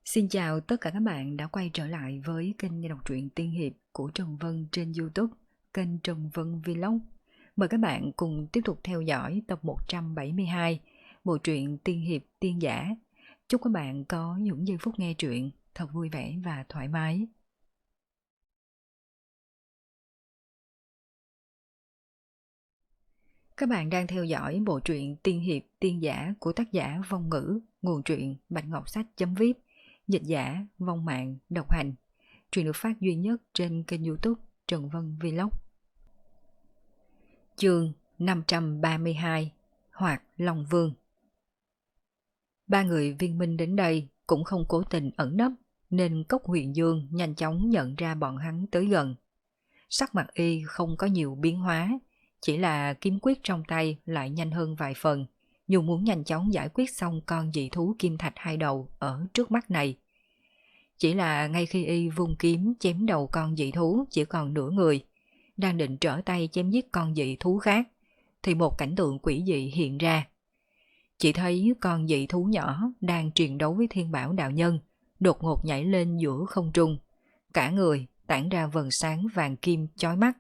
Xin chào tất cả các bạn đã quay trở lại với kênh nghe đọc truyện tiên hiệp của Trần Vân trên YouTube, kênh Trần Vân Vlog. Mời các bạn cùng tiếp tục theo dõi tập 172, bộ truyện tiên hiệp tiên giả. Chúc các bạn có những giây phút nghe truyện thật vui vẻ và thoải mái. Các bạn đang theo dõi bộ truyện tiên hiệp tiên giả của tác giả Vong Ngữ, nguồn truyện Bạch Ngọc Sách.vip, dịch giả Vong Mạng độc hành. Truyện được phát duy nhất trên kênh YouTube Trần Vân Vlog. Chương 532 Hoạt Long Vương. Ba người viên minh đến đây cũng không cố tình ẩn nấp, nên Cốc Huyền Dương nhanh chóng nhận ra bọn hắn tới gần. Sắc mặt y không có nhiều biến hóa, chỉ là kiếm quyết trong tay lại nhanh hơn vài phần, dù muốn nhanh chóng giải quyết xong con dị thú kim thạch hai đầu ở trước mắt này. Chỉ là ngay khi y vung kiếm chém đầu con dị thú chỉ còn nửa người, đang định trở tay chém giết con dị thú khác, thì một cảnh tượng quỷ dị hiện ra. Chỉ thấy con dị thú nhỏ đang truyền đấu với Thiên Bảo đạo nhân, đột ngột nhảy lên giữa không trung, cả người tản ra vầng sáng vàng kim chói mắt.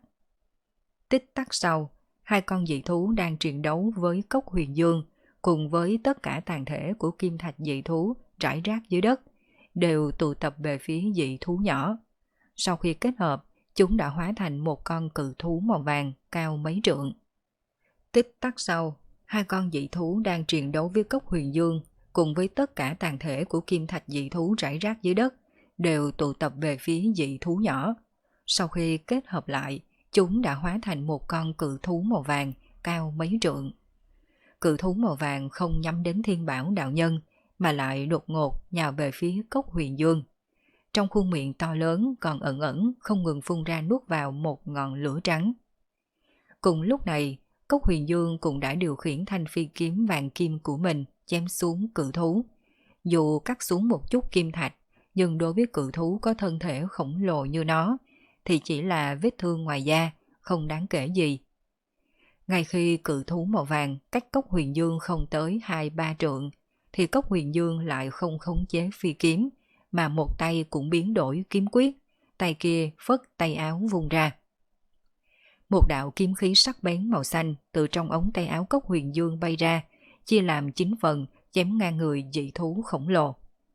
Tích tắc sau, hai con dị thú đang truyền đấu với Cốc Huyền Dương cùng với tất cả tàn thể của kim thạch dị thú rải rác dưới đất, đều tụ tập về phía dị thú nhỏ. Sau khi kết hợp, chúng đã hóa thành một con cự thú màu vàng cao mấy trượng. Tích tắc sau, hai con dị thú đang chiến đấu với Cốc Huyền Dương cùng với tất cả tàn thể của kim thạch dị thú rải rác dưới đất, đều tụ tập về phía dị thú nhỏ. Sau khi kết hợp lại, chúng đã hóa thành một con cự thú màu vàng cao mấy trượng. Cự thú màu vàng không nhắm đến Thiên Bảo đạo nhân, mà lại đột ngột nhào về phía Cốc Huyền Dương. Trong khuôn miệng to lớn còn ẩn ẩn không ngừng phun ra nuốt vào một ngọn lửa trắng. Cùng lúc này, Cốc Huyền Dương cũng đã điều khiển thanh phi kiếm vàng kim của mình chém xuống cự thú. Dù cắt xuống một chút kim thạch, nhưng đối với cự thú có thân thể khổng lồ như nó, thì chỉ là vết thương ngoài da, không đáng kể gì. Ngay khi cự thú màu vàng cách Cốc Huyền Dương không tới 2-3 trượng, thì Cốc Huyền Dương lại không khống chế phi kiếm, mà một tay cũng biến đổi kiếm quyết, tay kia phất tay áo vung ra. Một đạo kiếm khí sắc bén màu xanh từ trong ống tay áo Cốc Huyền Dương bay ra, chia làm 9 phần, chém ngang người dị thú khổng lồ.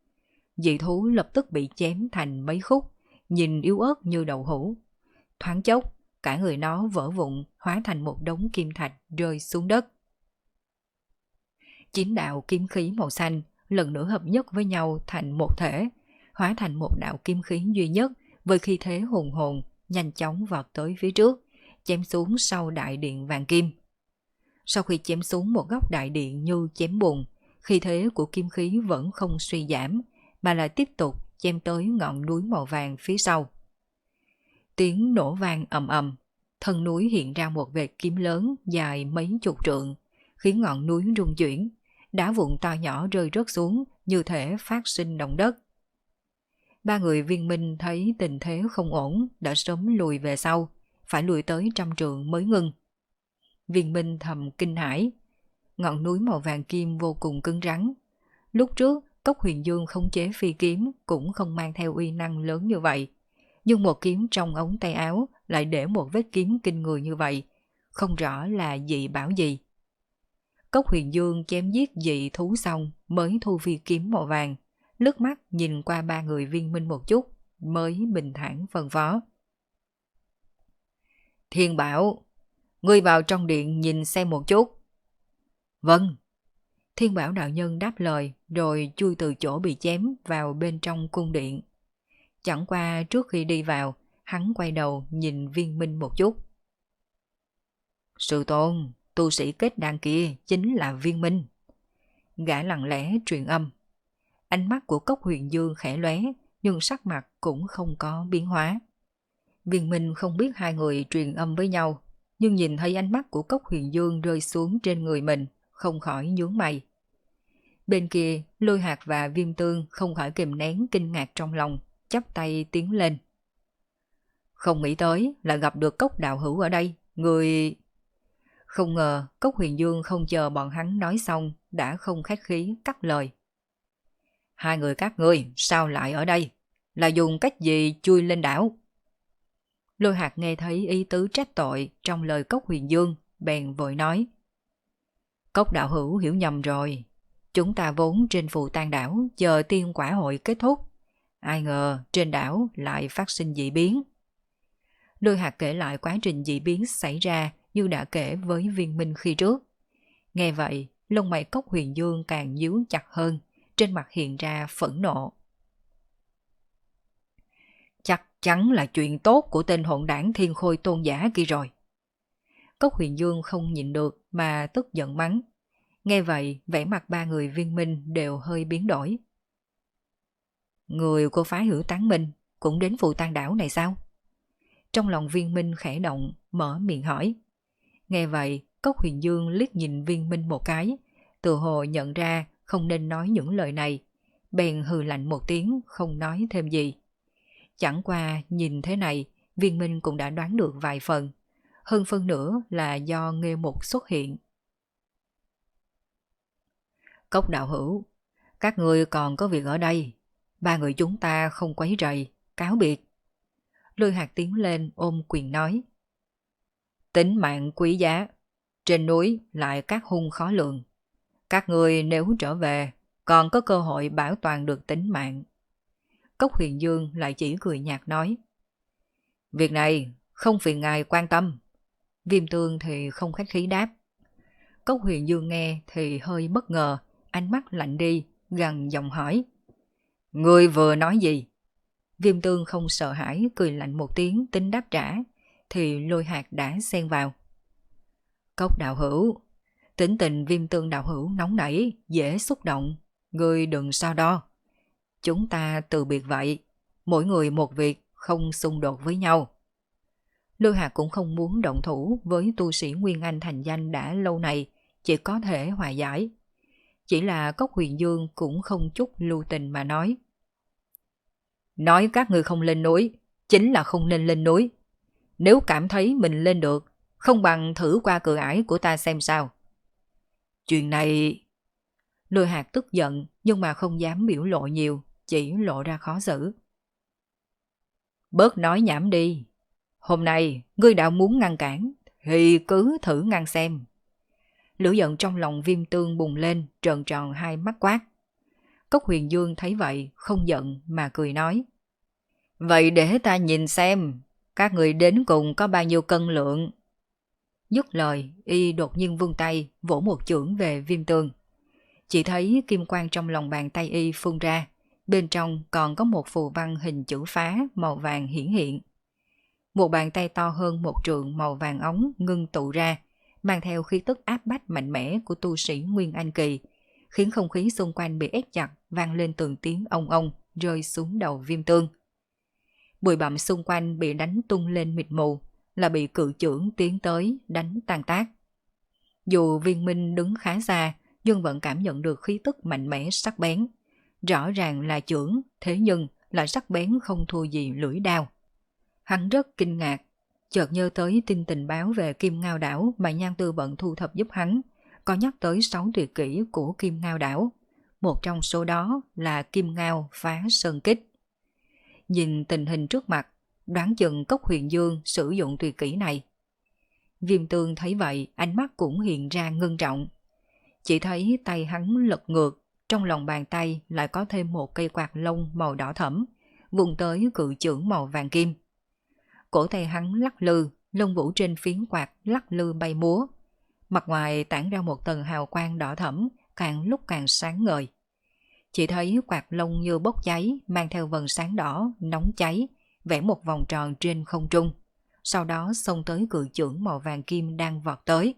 Dị thú lập tức bị chém thành mấy khúc, nhìn yếu ớt như đậu hũ. Thoáng chốc, cả người nó vỡ vụn, hóa thành một đống kim thạch rơi xuống đất. 9 đạo kiếm khí màu xanh lần nữa hợp nhất với nhau thành một thể, hóa thành một đạo kiếm khí duy nhất với khí thế hùng hồn, nhanh chóng vọt tới phía trước, chém xuống sau đại điện vàng kim. Sau khi chém xuống một góc đại điện như chém bùn, khí thế của kim khí vẫn không suy giảm, mà lại tiếp tục chém tới ngọn núi màu vàng phía sau. Tiếng nổ vang ầm ầm, thân núi hiện ra một vệt kiếm lớn dài mấy chục trượng, khiến ngọn núi rung chuyển, đá vụn to nhỏ rơi rớt xuống như thể phát sinh động đất. Ba người viên minh thấy tình thế không ổn, đã sớm lùi về sau, phải lùi tới 100 trượng mới ngưng. Viên minh thầm kinh hãi, ngọn núi màu vàng kim vô cùng cứng rắn. Lúc trước, Cốc Huyền Dương khống chế phi kiếm cũng không mang theo uy năng lớn như vậy, nhưng một kiếm trong ống tay áo lại để một vết kiếm kinh người như vậy, không rõ là dị bảo gì. Cốc Huyền Dương chém giết dị thú xong mới thu phi kiếm màu vàng, lướt mắt nhìn qua ba người viên minh một chút, mới bình thản phân phó. Thiên Bảo, ngươi vào trong điện nhìn xem một chút. Vâng. Thiên Bảo đạo nhân đáp lời rồi chui từ chỗ bị chém vào bên trong cung điện. Chẳng qua trước khi đi vào, hắn quay đầu nhìn viên minh một chút. Sư tôn, tu sĩ kết đan kia chính là viên minh. Gã lặng lẽ truyền âm. Ánh mắt của Cốc Huyền Dương khẽ lóe, nhưng sắc mặt cũng không có biến hóa. Viên minh không biết hai người truyền âm với nhau, nhưng nhìn thấy ánh mắt của Cốc Huyền Dương rơi xuống trên người mình, không khỏi nhướng mày. Bên kia, Lôi Hạt và Viêm Tương không khỏi kìm nén kinh ngạc trong lòng, chắp tay tiến lên. Không nghĩ tới là gặp được Cốc đạo hữu ở đây, người... Không ngờ Cốc Huyền Dương không chờ bọn hắn nói xong, đã không khách khí cắt lời. hai người các ngươi sao lại ở đây? Là dùng cách gì chui lên đảo? Lôi Hạc nghe thấy ý tứ trách tội trong lời Cốc Huyền Dương, bèn vội nói. Cốc đạo hữu hiểu nhầm rồi. Chúng ta vốn trên phù tang đảo chờ tiên quả hội kết thúc. Ai ngờ trên đảo lại phát sinh dị biến. Lôi Hạc kể lại quá trình dị biến xảy ra như đã kể với Viên Minh khi trước. Nghe vậy, lông mày Cốc Huyền Dương càng nhíu chặt hơn, trên mặt hiện ra phẫn nộ. Chắc chắn là chuyện tốt của tên hỗn đảng Thiên Khôi Tôn giả kia rồi. Cốc Huyền Dương không nhịn được mà tức giận mắng. Nghe vậy, vẻ mặt ba người Viên Minh đều hơi biến đổi. Người của phái Hữu Tán Minh cũng đến phù tang đảo này sao? Trong lòng Viên Minh khẽ động, mở miệng hỏi. Nghe vậy, Cốc Huyền Dương liếc nhìn Viên Minh một cái, tự hồ nhận ra không nên nói những lời này, bèn hừ lạnh một tiếng không nói thêm gì. Chẳng qua nhìn thế này, Viên Minh cũng đã đoán được vài phần, hơn phân nữa là do Nghê Mục xuất hiện. Cốc đạo hữu, các ngươi còn có việc ở đây, ba người chúng ta không quấy rầy, cáo biệt. Lôi Hạc tiến lên ôm quyền nói. Tính mạng quý giá, trên núi lại các hung khó lường. Các ngươi nếu trở về, còn có cơ hội bảo toàn được tính mạng. Cốc Huyền Dương lại chỉ cười nhạt nói. Việc này không phiền ngài quan tâm. Viêm Tương thì không khách khí đáp. Cốc Huyền Dương nghe thì hơi bất ngờ, ánh mắt lạnh đi, gằn giọng hỏi. Ngươi vừa nói gì? Viêm Tương không sợ hãi, cười lạnh một tiếng tính đáp trả, thì Lôi Hạc đã xen vào. Cốc đạo hữu, tính tình Viêm Tương đạo hữu nóng nảy, dễ xúc động, ngươi đừng so đo. Chúng ta từ biệt vậy, mỗi người một việc, không xung đột với nhau. Lôi Hạc cũng không muốn động thủ với tu sĩ Nguyên Anh thành danh đã lâu này, chỉ có thể hòa giải. Chỉ là Cốc Huyền Dương cũng không chút lưu tình mà nói. Nói các ngươi không lên núi, chính là không nên lên núi. Nếu cảm thấy mình lên được, không bằng thử qua cửa ải của ta xem sao. Chuyện này... Lôi Hạc tức giận nhưng mà không dám biểu lộ nhiều, chỉ lộ ra khó xử. Bớt nói nhảm đi. Hôm nay ngươi đã muốn ngăn cản, thì cứ thử ngăn xem. Lửa giận trong lòng Viêm Tương bùng lên, trợn tròn hai mắt quát. Cốc Huyền Dương thấy vậy, không giận mà cười nói. Vậy để ta nhìn xem, các người đến cùng có bao nhiêu cân lượng. Dứt lời, y đột nhiên vung tay, vỗ một chưởng về Viêm Tương. Chỉ thấy kim quang trong lòng bàn tay y phun ra, bên trong còn có một phù văn hình chữ phá màu vàng hiển hiện. Một bàn tay to hơn một trượng màu vàng óng ngưng tụ ra, mang theo khí tức áp bách mạnh mẽ của tu sĩ Nguyên Anh Kỳ, khiến không khí xung quanh bị ép chặt, vang lên từng tiếng ông ông, rơi xuống đầu Viêm Tương. Bụi bặm xung quanh bị đánh tung lên mịt mù, là bị cự chưởng tiến tới đánh tan tác. Dù Viên Minh đứng khá xa, nhưng vẫn cảm nhận được khí tức mạnh mẽ sắc bén. Rõ ràng là chưởng, thế nhưng lại sắc bén không thua gì lưỡi đao. Hắn rất kinh ngạc, chợt nhớ tới tin tình báo về Kim Ngao Đảo mà Nhan Tư Bận thu thập giúp hắn, có nhắc tới 6 tuyệt kỹ của Kim Ngao Đảo. Một trong số đó là Kim Ngao phá sơn kích. Nhìn tình hình trước mặt, đoán chừng Cốc Huyền Dương sử dụng tuyệt kỹ này. Viêm Tương thấy vậy, ánh mắt cũng hiện ra ngưng trọng. Chỉ thấy tay hắn lật ngược, trong lòng bàn tay lại có thêm một cây quạt lông màu đỏ thẫm, vùng tới cự chưởng màu vàng kim. Cổ tay hắn lắc lư, lông vũ trên phiến quạt lắc lư bay múa. Mặt ngoài tản ra một tầng hào quang đỏ thẫm, càng lúc càng sáng ngời. Chỉ thấy quạt lông như bốc cháy, mang theo vầng sáng đỏ, nóng cháy, vẽ một vòng tròn trên không trung. Sau đó xông tới cự chưởng màu vàng kim đang vọt tới.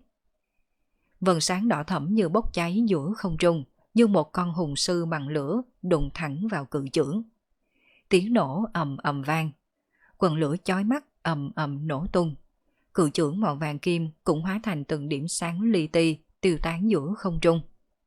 Vầng sáng đỏ thẫm như bốc cháy giữa không trung, như một con hùng sư bằng lửa đụng thẳng vào cự chưởng. Tiếng nổ ầm ầm vang, quần lửa chói mắt ầm ầm nổ tung. Cự chưởng màu vàng kim cũng hóa thành từng điểm sáng li ti tiêu tán giữa không trung.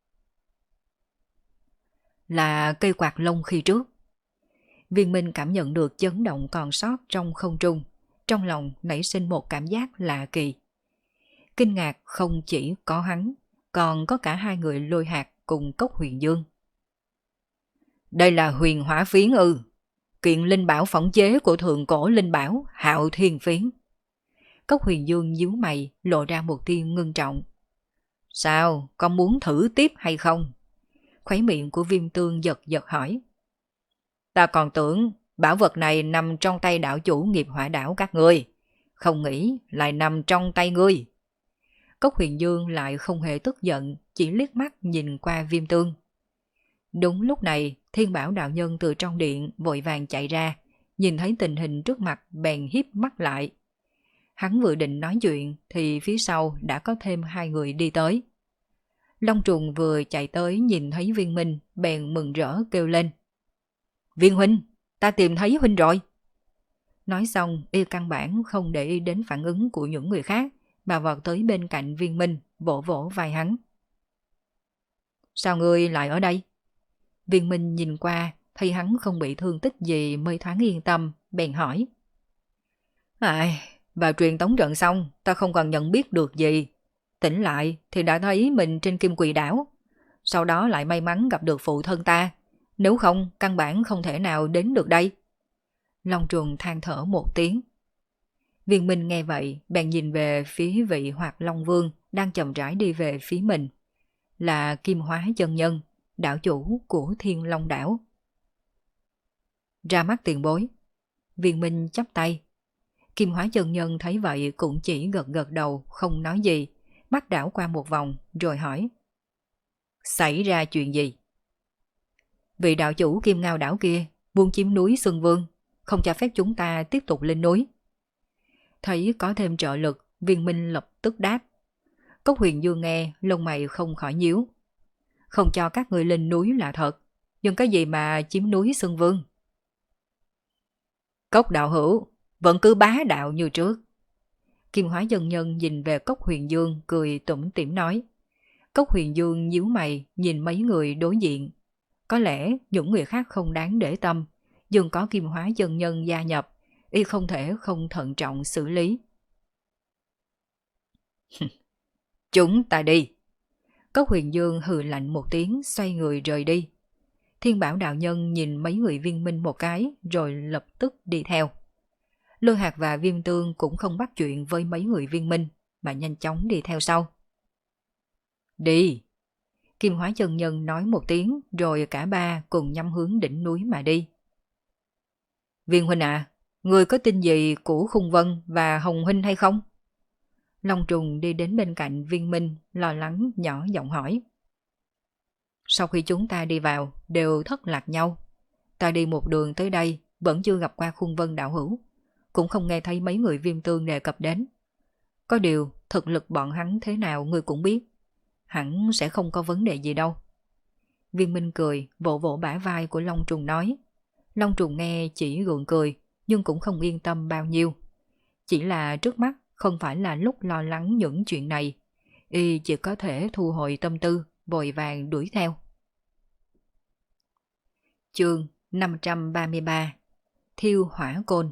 Là cây quạt lông khi trước. Viên Minh cảm nhận được chấn động còn sót trong không trung, trong lòng nảy sinh một cảm giác lạ kỳ. Kinh ngạc không chỉ có hắn, còn có cả hai người Lôi Hạc cùng Cốc Huyền Dương. Đây là huyền hỏa phiến ư? Kiện linh bảo phỏng chế của thượng cổ linh bảo Hạo Thiên Phiến. Cốc Huyền Dương nhíu mày, lộ ra một tia ngưng trọng. Sao, con muốn thử tiếp hay không? Khóe miệng của Viêm Tương giật giật hỏi. Ta còn tưởng bảo vật này nằm trong tay đạo chủ nghiệp hỏa đảo các ngươi, không nghĩ lại nằm trong tay ngươi. Cốc Huyền Dương lại không hề tức giận, chỉ liếc mắt nhìn qua Viêm Tương. Đúng lúc này, Thiên Bảo đạo nhân từ trong điện vội vàng chạy ra, nhìn thấy tình hình trước mặt bèn híp mắt lại. Hắn vừa định nói chuyện thì phía sau đã có thêm hai người đi tới. Long Trùng vừa chạy tới nhìn thấy Viên Minh bèn mừng rỡ kêu lên. Viên huynh, ta tìm thấy huynh rồi. Nói xong y căn bản không để ý đến phản ứng của những người khác mà vọt tới bên cạnh Viên Minh vỗ vỗ vai hắn. Sao ngươi lại ở đây? Viên Minh nhìn qua thấy hắn không bị thương tích gì mới thoáng yên tâm, bèn hỏi. Vào truyền tống trận xong ta không còn nhận biết được gì. Tỉnh lại thì đã thấy mình trên Kim Quỳ đảo. Sau đó lại may mắn gặp được phụ thân ta. Nếu không căn bản không thể nào đến được đây. Long Trùng than thở một tiếng. Viên Minh nghe vậy bèn nhìn về phía vị Hoạt Long Vương đang chậm rãi đi về phía mình. Là Kim Hóa chân nhân, đảo chủ của Thiên Long đảo. Ra mắt tiền bối. Viên Minh chắp tay. Kim Hóa chân nhân thấy vậy cũng chỉ gật gật đầu không nói gì, mắt đảo qua một vòng rồi hỏi. Xảy ra chuyện gì? Vị đạo chủ Kim Ngao đảo kia muốn chiếm núi Xuân Vương, không cho phép chúng ta tiếp tục lên núi. Thấy có thêm trợ lực, Viên Minh lập tức đáp. Cốc Huyền Dương nghe lông mày không khỏi nhíu. Không cho các người lên núi là thật, nhưng cái gì mà chiếm núi Xuân Vương? Cốc đạo hữu vẫn cứ bá đạo như trước. Kim Hóa chân nhân nhìn về Cốc Huyền Dương cười tủm tỉm nói. Cốc Huyền Dương nhíu mày nhìn mấy người đối diện. Có lẽ những người khác không đáng để tâm, nhưng có Kim Hóa chân nhân gia nhập, y không thể không thận trọng xử lý. Chúng ta đi. Cốc Huyền Dương hừ lạnh một tiếng xoay người rời đi. Thiên Bảo đạo nhân nhìn mấy người Viên Minh một cái rồi lập tức đi theo. Lôi Hạc và Viêm Tương cũng không bắt chuyện với mấy người Viên Minh mà nhanh chóng đi theo sau. Đi! Kim Hóa chân nhân nói một tiếng rồi cả ba cùng nhắm hướng đỉnh núi mà đi. Viên huynh à, người có tin gì của Khung Vân và Hồng huynh hay không? Long Trùng đi đến bên cạnh Viên Minh lo lắng nhỏ giọng hỏi. Sau khi chúng ta đi vào đều thất lạc nhau. Ta đi một đường tới đây vẫn chưa gặp qua Khung Vân đạo hữu, cũng không nghe thấy mấy người Viêm Tương đề cập đến. Có điều thực lực bọn hắn thế nào ngươi cũng biết, hẳn sẽ không có vấn đề gì đâu. Viên Minh cười vỗ vỗ bả vai của Long Trùng nói. Long Trùng nghe chỉ gượng cười nhưng cũng không yên tâm bao nhiêu. Chỉ là trước mắt không phải là lúc lo lắng những chuyện này, y chỉ có thể thu hồi tâm tư, vội vàng đuổi theo. Chương 533 Thiêu hỏa côn.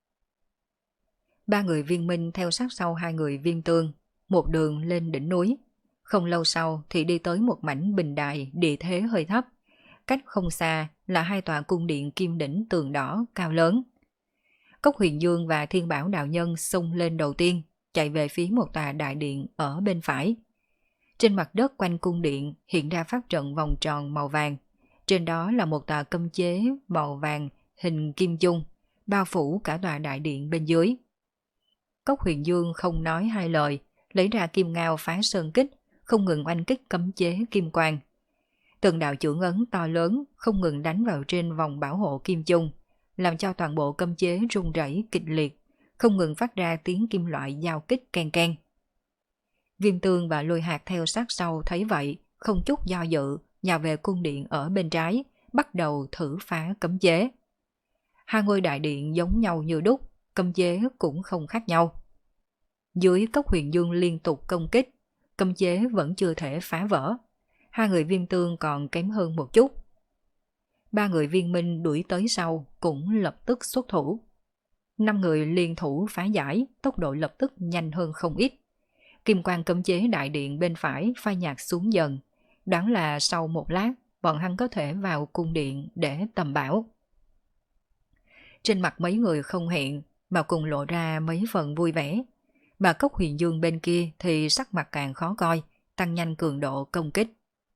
Ba người Viên Minh theo sát sau hai người Viên Tương, một đường lên đỉnh núi. Không lâu sau thì đi tới một mảnh bình đài địa thế hơi thấp. Cách không xa là hai tòa cung điện kim đỉnh tường đỏ cao lớn. Cốc Huyền Dương và Thiên Bảo đạo nhân xông lên đầu tiên, chạy về phía một tòa đại điện ở bên phải. Trên mặt đất quanh cung điện hiện ra pháp trận vòng tròn màu vàng. Trên đó là một tòa cấm chế màu vàng hình kim chung, bao phủ cả tòa đại điện bên dưới. Cốc Huyền Dương không nói hai lời, lấy ra kim ngao phá sơn kích, không ngừng oanh kích cấm chế kim quang. Từng đạo chưởng ấn to lớn không ngừng đánh vào trên vòng bảo hộ kim chung, làm cho toàn bộ cấm chế rung rẩy kịch liệt, không ngừng phát ra tiếng kim loại giao kích keng keng. Viêm Tương và Lôi Hạc theo sát sau thấy vậy, không chút do dự, nhào về cung điện ở bên trái, bắt đầu thử phá cấm chế. Hai ngôi đại điện giống nhau như đúc, cấm chế cũng không khác nhau. Dưới Cốc Huyền Dương liên tục công kích, cấm chế vẫn chưa thể phá vỡ. Hai người Viêm Tương còn kém hơn một chút. Ba người Viên Minh đuổi tới sau cũng lập tức xuất thủ. 5 người liên thủ phá giải, tốc độ lập tức nhanh hơn không ít. Kim quang cấm chế đại điện bên phải phai nhạt xuống dần, đoán là sau một lát bọn hắn có thể vào cung điện để tầm bảo. Trên mặt mấy người không hiện, mà cùng lộ ra mấy phần vui vẻ. Mà Cốc Huyền Dương bên kia thì sắc mặt càng khó coi, tăng nhanh cường độ công kích.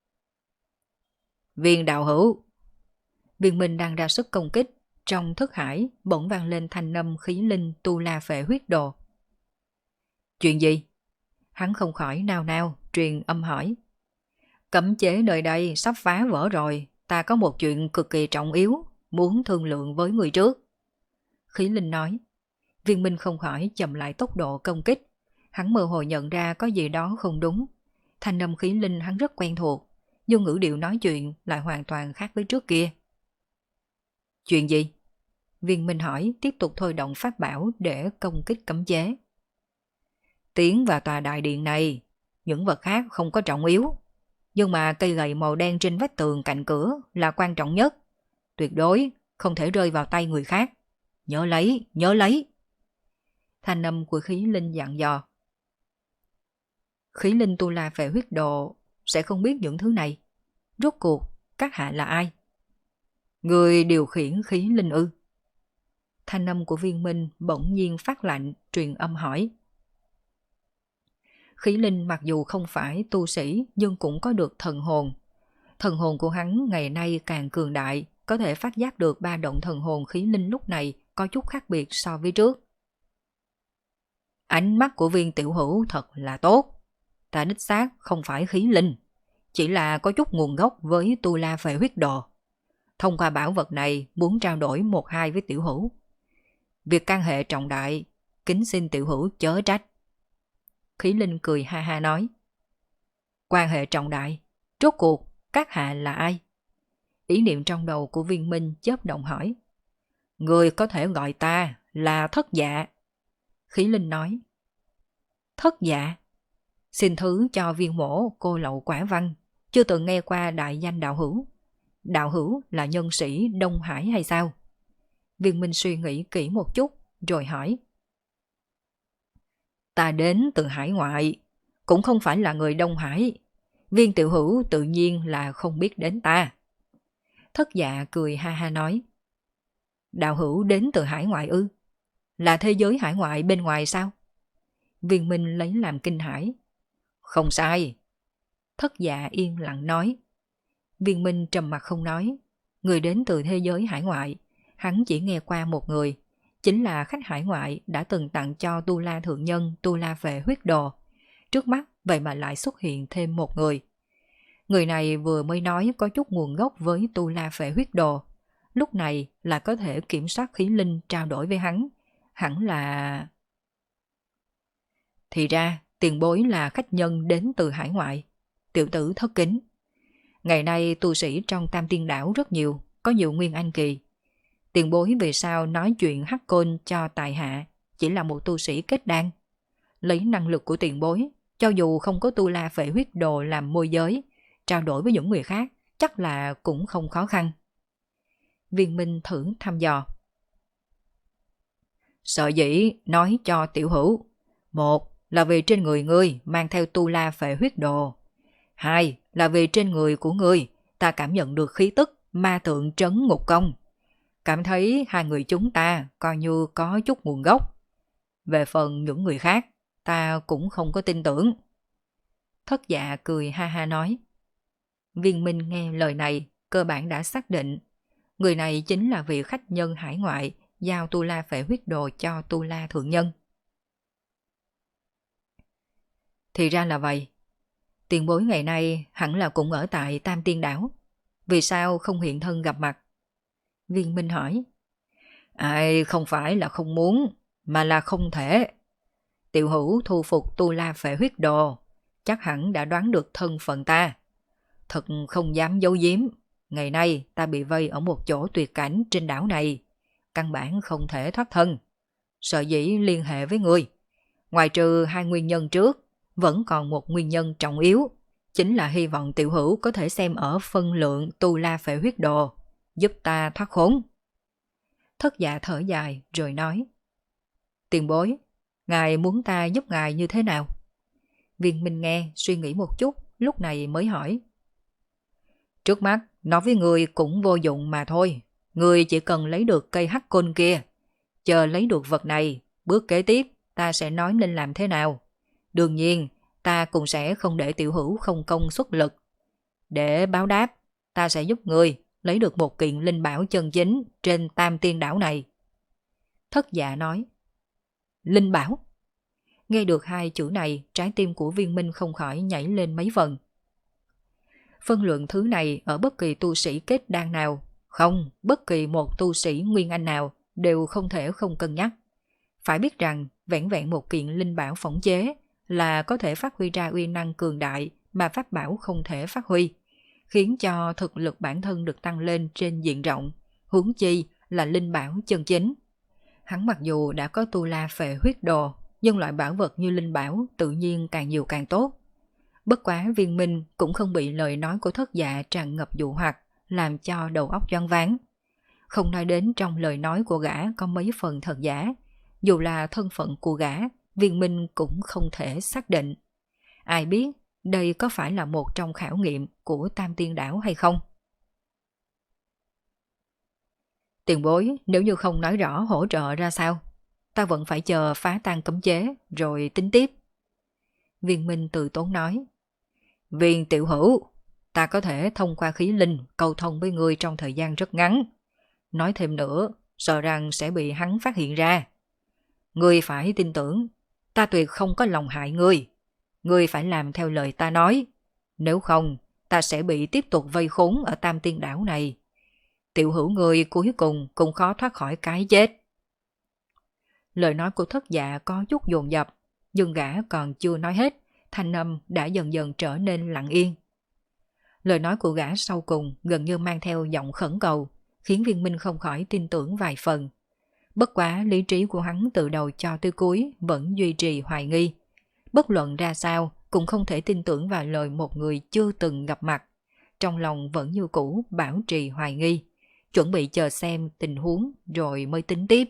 Viên đạo hữu. Viên Minh đang ra sức công kích, trong thức hải bỗng vang lên thanh âm khí linh tu la phệ huyết đồ. Chuyện gì? Hắn không khỏi nao nao, truyền âm hỏi. Cấm chế nơi đây sắp phá vỡ rồi, ta có một chuyện cực kỳ trọng yếu, muốn thương lượng với người trước. Khí linh nói. Viên Minh không khỏi chậm lại tốc độ công kích, hắn mơ hồ nhận ra có gì đó không đúng. Thanh âm khí linh hắn rất quen thuộc, nhưng ngữ điệu nói chuyện lại hoàn toàn khác với trước kia. Chuyện gì? Viên Minh hỏi, tiếp tục thôi động pháp bảo để công kích cấm chế. Tiến vào tòa đại điện này, những vật khác không có trọng yếu, nhưng mà cây gậy màu đen trên vách tường cạnh cửa là quan trọng nhất. Tuyệt đối không thể rơi vào tay người khác. Nhớ lấy, nhớ lấy. Thanh âm của khí linh dặn dò. Khí linh tu la về huyết độ sẽ không biết những thứ này. Rốt cuộc, các hạ là ai? Người điều khiển khí linh ư? Thanh âm của Viên Minh bỗng nhiên phát lạnh, truyền âm hỏi. Khí linh mặc dù không phải tu sĩ nhưng cũng có được thần hồn. Thần hồn của hắn ngày nay càng cường đại, có thể phát giác được ba động thần hồn khí linh lúc này có chút khác biệt so với trước. Ánh mắt của Viên tiểu hữu thật là tốt. Ta đích xác không phải khí linh, chỉ là có chút nguồn gốc với tu la về huyết đồ. Thông qua bảo vật này muốn trao đổi một hai với tiểu hữu. Việc can hệ trọng đại, kính xin tiểu hữu chớ trách. Khí linh cười ha ha nói. Quan hệ trọng đại, rốt cuộc các hạ là ai? Ý niệm trong đầu của Viên Minh chớp động hỏi. Người có thể gọi ta là Thất Dạ. Khí linh nói. Thất Dạ? Xin thứ cho viên mổ cô lậu quả văn, chưa từng nghe qua đại danh đạo hữu. Đạo hữu là nhân sĩ Đông Hải hay sao? Viên Minh suy nghĩ kỹ một chút rồi hỏi. Ta đến từ hải ngoại, cũng không phải là người Đông Hải. Viên tiểu hữu tự nhiên là không biết đến ta. Thất Dạ cười ha ha nói. Đạo hữu đến từ hải ngoại ư? Là thế giới hải ngoại bên ngoài sao? Viên Minh lấy làm kinh hãi. Không sai. Thất Dạ yên lặng nói. Viên Minh trầm mặt không nói. Người đến từ thế giới hải ngoại, hắn chỉ nghe qua một người, chính là khách hải ngoại đã từng tặng cho Tu La Thượng Nhân Tu La về huyết đồ. Trước mắt vậy mà lại xuất hiện thêm một người. Người này vừa mới nói có chút nguồn gốc với Tu La về huyết đồ, lúc này là có thể kiểm soát khí linh trao đổi với hắn. Hẳn là... Thì ra tiền bối là khách nhân đến từ hải ngoại. Tiểu tử thất kính. Ngày nay tu sĩ trong Tam Tiên Đảo rất nhiều, có nhiều nguyên anh kỳ. Tiền bối vì sao nói chuyện hắc côn cho tài hạ, chỉ là một tu sĩ kết đan. Lấy năng lực của tiền bối, cho dù không có tu la phệ huyết đồ làm môi giới, trao đổi với những người khác, chắc là cũng không khó khăn. Viên Minh thử thăm dò. Sợ dĩ nói cho tiểu hữu. Một là vì trên người ngươi mang theo tu la phệ huyết đồ. Hai là vì trên người của ngươi ta cảm nhận được khí tức ma tượng trấn ngục công. Cảm thấy hai người chúng ta coi như có chút nguồn gốc. Về phần những người khác, ta cũng không có tin tưởng. Thất Dạ cười ha ha nói. Viên Minh nghe lời này, cơ bản đã xác định. Người này chính là vị khách nhân hải ngoại giao tu la phệ huyết đồ cho tu la thượng nhân. Thì ra là vậy. Tiền bối ngày nay hẳn là cũng ở tại Tam Tiên Đảo. Vì sao không hiện thân gặp mặt? Viên Minh hỏi. Ai không phải là không muốn, mà là không thể. Tiểu hữu thu phục tu la phệ huyết đồ, chắc hẳn đã đoán được thân phận ta. Thật không dám giấu giếm, ngày nay ta bị vây ở một chỗ tuyệt cảnh trên đảo này, căn bản không thể thoát thân. Sợ dĩ liên hệ với người, ngoài trừ hai nguyên nhân trước, vẫn còn một nguyên nhân trọng yếu, chính là hy vọng tiểu hữu có thể xem ở phân lượng tu la phệ huyết đồ, giúp ta thoát khốn. Thất Dạ thở dài rồi nói. Tiền bối, ngài muốn ta giúp ngài như thế nào? Viên Minh nghe suy nghĩ một chút, lúc này mới hỏi. Trước mắt, nói với người cũng vô dụng mà thôi. Người chỉ cần lấy được cây hắc côn kia. Chờ lấy được vật này, bước kế tiếp ta sẽ nói nên làm thế nào. Đương nhiên, ta cũng sẽ không để Tiểu Hữu không công xuất lực. Để báo đáp, ta sẽ giúp người lấy được một kiện linh bảo chân chính trên Tam Tiên đảo này. Thất Dạ nói. Linh bảo? Nghe được hai chữ này, trái tim của Viên Minh không khỏi nhảy lên mấy phần. Phân lượng thứ này ở bất kỳ tu sĩ kết đan nào, không, bất kỳ một tu sĩ nguyên anh nào đều không thể không cân nhắc. Phải biết rằng, vẹn vẹn một kiện linh bảo phỏng chế là có thể phát huy ra uy năng cường đại mà pháp bảo không thể phát huy, khiến cho thực lực bản thân được tăng lên trên diện rộng, huống chi là linh bảo chân chính. Hắn mặc dù đã có tu la phệ huyết đồ, nhưng loại bảo vật như linh bảo tự nhiên càng nhiều càng tốt. Bất quá Viên Minh cũng không bị lời nói của Thất Dạ tràn ngập dụ hoặc, làm cho đầu óc choáng váng. Không nói đến trong lời nói của gã có mấy phần thật giả, dù là thân phận của gã, Viên Minh cũng không thể xác định. Ai biết đây có phải là một trong khảo nghiệm của Tam Tiên Đảo hay không? Tiền bối, nếu như không nói rõ hỗ trợ ra sao, ta vẫn phải chờ phá tan cấm chế rồi tính tiếp. Viên Minh từ tốn nói. Viên tiểu hữu, ta có thể thông qua khí linh cầu thông với ngươi trong thời gian rất ngắn. Nói thêm nữa, sợ rằng sẽ bị hắn phát hiện ra. Ngươi phải tin tưởng, ta tuyệt không có lòng hại ngươi. Ngươi phải làm theo lời ta nói. Nếu không, ta sẽ bị tiếp tục vây khốn ở Tam Tiên Đảo này. Tiểu hữu ngươi cuối cùng cũng khó thoát khỏi cái chết. Lời nói của Thất Dạ có chút dồn dập, nhưng gã còn chưa nói hết, thanh âm đã dần dần trở nên lặng yên. Lời nói của gã sau cùng gần như mang theo giọng khẩn cầu, khiến Viên Minh không khỏi tin tưởng vài phần. Bất quá lý trí của hắn từ đầu cho tới cuối vẫn duy trì hoài nghi. Bất luận ra sao cũng không thể tin tưởng vào lời một người chưa từng gặp mặt. Trong lòng vẫn như cũ bảo trì hoài nghi, chuẩn bị chờ xem tình huống rồi mới tính tiếp.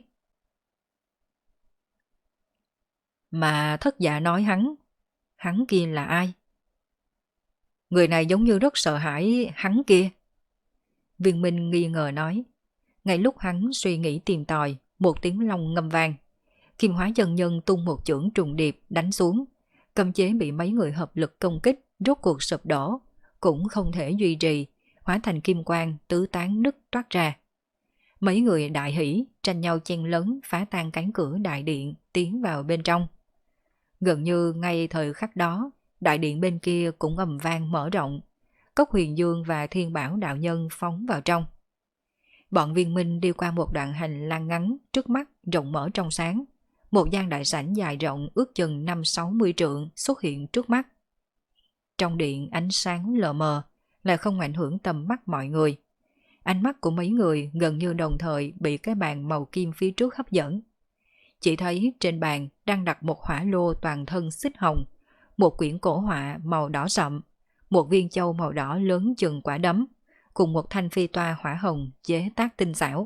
Mà Thất Dạ nói hắn kia là ai? Người này giống như rất sợ hãi hắn kia. Viên Minh nghi ngờ nói. Ngay lúc hắn suy nghĩ tìm tòi, một tiếng long ngâm vang. Kim Hóa chân nhân tung một chưởng trùng điệp đánh xuống. Cấm chế bị mấy người hợp lực công kích, rốt cuộc sụp đổ, cũng không thể duy trì, hóa thành kim quang tứ tán nứt toát ra. Mấy người đại hỉ, tranh nhau chen lấn phá tan cánh cửa đại điện, tiến vào bên trong. Gần như ngay thời khắc đó, đại điện bên kia cũng ầm vang mở rộng. Cốc Huyền Dương và Thiên Bảo đạo nhân phóng vào trong. Bọn Viên Minh đi qua một đoạn hành lang ngắn, trước mắt rộng mở trong sáng. Một gian đại sảnh dài rộng ước chừng 5-60 trượng xuất hiện trước mắt. Trong điện ánh sáng lờ mờ, lại không ảnh hưởng tầm mắt mọi người. Ánh mắt của mấy người gần như đồng thời bị cái bàn màu kim phía trước hấp dẫn. Chỉ thấy trên bàn đang đặt một hỏa lô toàn thân xích hồng, một quyển cổ họa màu đỏ sậm, một viên châu màu đỏ lớn chừng quả đấm, cùng một thanh phi toa hỏa hồng chế tác tinh xảo.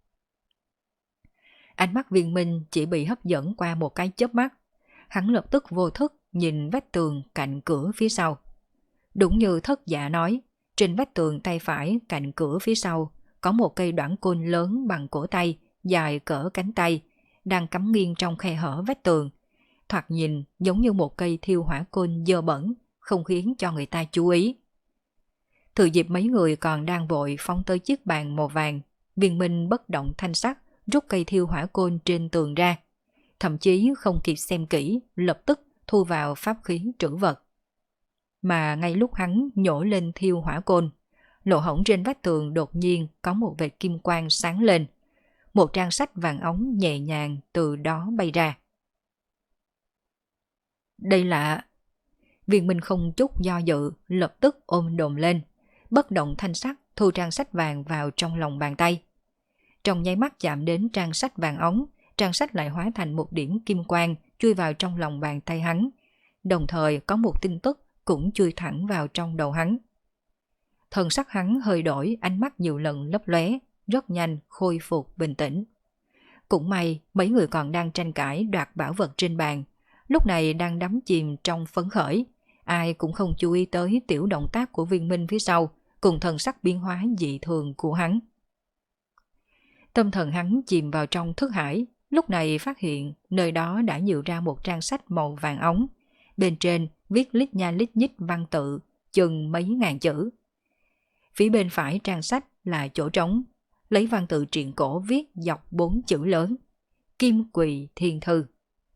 Ánh mắt Viên Minh chỉ bị hấp dẫn qua một cái chớp mắt, hắn lập tức vô thức nhìn vách tường cạnh cửa phía sau. Đúng như Thất Dạ nói, trên vách tường tay phải cạnh cửa phía sau có một cây đoạn côn lớn bằng cổ tay, dài cỡ cánh tay, đang cắm nghiêng trong khe hở vách tường. Thoạt nhìn giống như một cây thiêu hỏa côn dơ bẩn, không khiến cho người ta chú ý. Thừa dịp mấy người còn đang vội phóng tới chiếc bàn màu vàng, Viên Minh bất động thanh sắc rút cây thiêu hỏa côn trên tường ra. Thậm chí không kịp xem kỹ, lập tức thu vào pháp khí trữ vật. Mà ngay lúc hắn nhổ lên thiêu hỏa côn, lỗ hổng trên vách tường đột nhiên có một vệt kim quang sáng lên. Một trang sách vàng óng nhẹ nhàng từ đó bay ra. Đây là... Viên Minh không chút do dự, lập tức ôm đồm lên, bất động thanh sắc thu trang sách vàng vào trong lòng bàn tay. Trong nháy mắt chạm đến trang sách vàng óng, trang sách lại hóa thành một điểm kim quang chui vào trong lòng bàn tay hắn, đồng thời có một tin tức cũng chui thẳng vào trong đầu hắn. Thần sắc hắn hơi đổi, ánh mắt nhiều lần lấp lóe, rất nhanh khôi phục bình tĩnh. Cũng may mấy người còn đang tranh cãi đoạt bảo vật trên bàn, lúc này đang đắm chìm trong phấn khởi, ai cũng không chú ý tới tiểu động tác của Viên Minh phía sau, cùng thần sắc biến hóa dị thường của hắn. Tâm thần hắn chìm vào trong thức hải, lúc này phát hiện nơi đó đã nhiều ra một trang sách màu vàng óng, bên trên viết lít nha lít nhít văn tự, chừng mấy ngàn chữ. Phía bên phải trang sách là chỗ trống, lấy văn tự truyện cổ viết dọc 4 chữ lớn: Kim Quỳ Thiên Thư.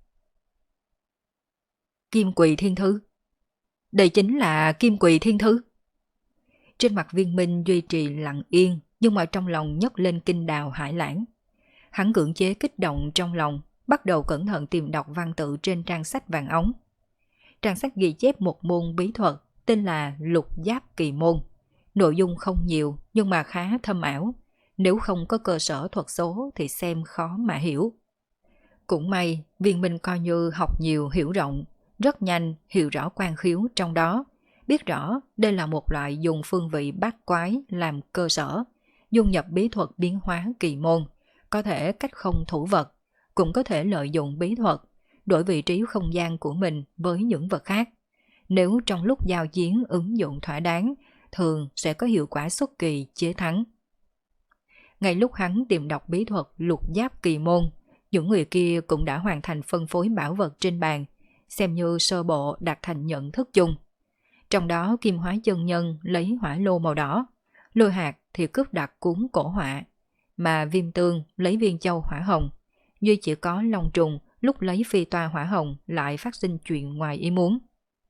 Kim Quỳ Thiên Thư? Đây chính là Kim Quỳ Thiên Thư. Trên mặt Viên Minh duy trì lặng yên, nhưng mà trong lòng nhấc lên kinh đào hải lãng. Hắn cưỡng chế kích động trong lòng, bắt đầu cẩn thận tìm đọc văn tự trên trang sách vàng óng. Trang sách ghi chép một môn bí thuật tên là Lục Giáp Kỳ Môn. Nội dung không nhiều nhưng mà khá thâm ảo, nếu không có cơ sở thuật số thì xem khó mà hiểu. Cũng may Viên Minh coi như học nhiều hiểu rộng, rất nhanh hiểu rõ quan khiếu trong đó, biết rõ đây là một loại dùng phương vị bát quái làm cơ sở, dung nhập bí thuật biến hóa kỳ môn, có thể cách không thủ vật, cũng có thể lợi dụng bí thuật đổi vị trí không gian của mình với những vật khác. Nếu trong lúc giao chiến ứng dụng thỏa đáng, thường sẽ có hiệu quả xuất kỳ chế thắng. Ngay lúc hắn tìm đọc bí thuật Lục Giáp Kỳ Môn, những người kia cũng đã hoàn thành phân phối bảo vật trên bàn, xem như sơ bộ đạt thành nhận thức chung. Trong đó Kim Hóa chân nhân lấy hỏa lô màu đỏ, Lôi Hạt thì cướp đặt cuốn cổ họa, mà Viêm Tương lấy viên châu hỏa hồng. Duy chỉ có Long Trùng lúc lấy phi toa hỏa hồng lại phát sinh chuyện ngoài ý muốn.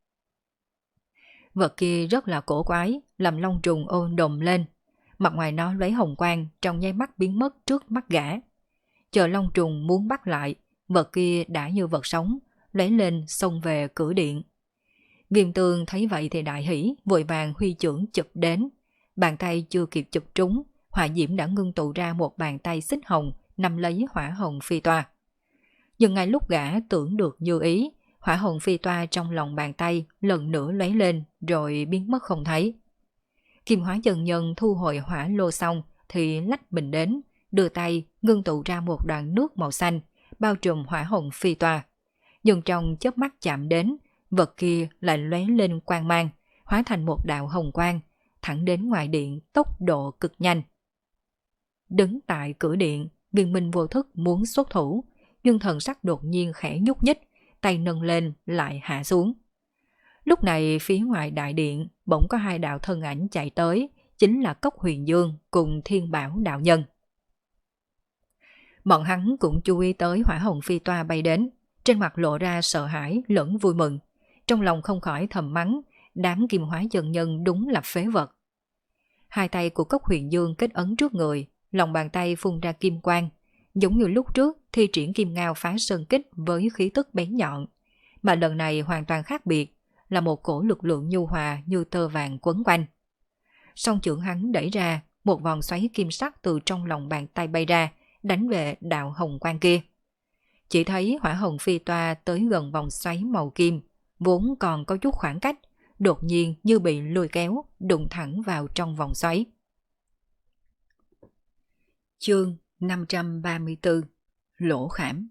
Vật kia rất là cổ quái, làm Long Trùng ôn đồm lên. Mặt ngoài nó lấy hồng quang, trong nháy mắt biến mất trước mắt gã. Chờ Long Trùng muốn bắt lại, vật kia đã như vật sống, lấy lên xông về cửa điện. Viêm Tương thấy vậy thì đại hỉ, vội vàng huy chưởng chụp đến. Bàn tay chưa kịp chụp trúng, hỏa diễm đã ngưng tụ ra một bàn tay xích hồng nắm lấy hỏa hồng phi toa. Nhưng ngay lúc gã tưởng được như ý, hỏa hồng phi toa trong lòng bàn tay lần nữa lấy lên rồi biến mất không thấy. Kim Hóa chân nhân thu hồi hỏa lô xong thì lách mình đến, đưa tay ngưng tụ ra một đoạn nước màu xanh, bao trùm hỏa hồng phi toa. Nhưng trong chớp mắt chạm đến, vật kia lại lóe lên quang mang, hóa thành một đạo hồng quang, thẳng đến ngoài điện tốc độ cực nhanh. Đứng tại cửa điện, Viên Minh vô thức muốn xuất thủ, nhưng thần sắc đột nhiên khẽ nhúc nhích, tay nâng lên lại hạ xuống. Lúc này phía ngoài đại điện bỗng có hai đạo thân ảnh chạy tới, chính là Cốc Huyền Dương cùng Thiên Bảo đạo nhân. Bọn hắn cũng chú ý tới hỏa hồng phi toa bay đến, trên mặt lộ ra sợ hãi lẫn vui mừng, trong lòng không khỏi thầm mắng, đám Kim Hóa chân nhân đúng là phế vật. Hai tay của Cốc Huyền Dương kết ấn trước người, lòng bàn tay phun ra kim quang, giống như lúc trước thi triển kim ngao phá sơn kích với khí tức bén nhọn, mà lần này hoàn toàn khác biệt, là một cổ lực lượng nhu hòa như tơ vàng quấn quanh. Song chưởng hắn đẩy ra, một vòng xoáy kim sắc từ trong lòng bàn tay bay ra, đánh về đạo hồng quang kia. Chỉ thấy hỏa hồng phi toa tới gần vòng xoáy màu kim, vốn còn có chút khoảng cách, đột nhiên như bị lôi kéo, đụng thẳng vào trong vòng xoáy. Chương 534 Lỗ Khảm.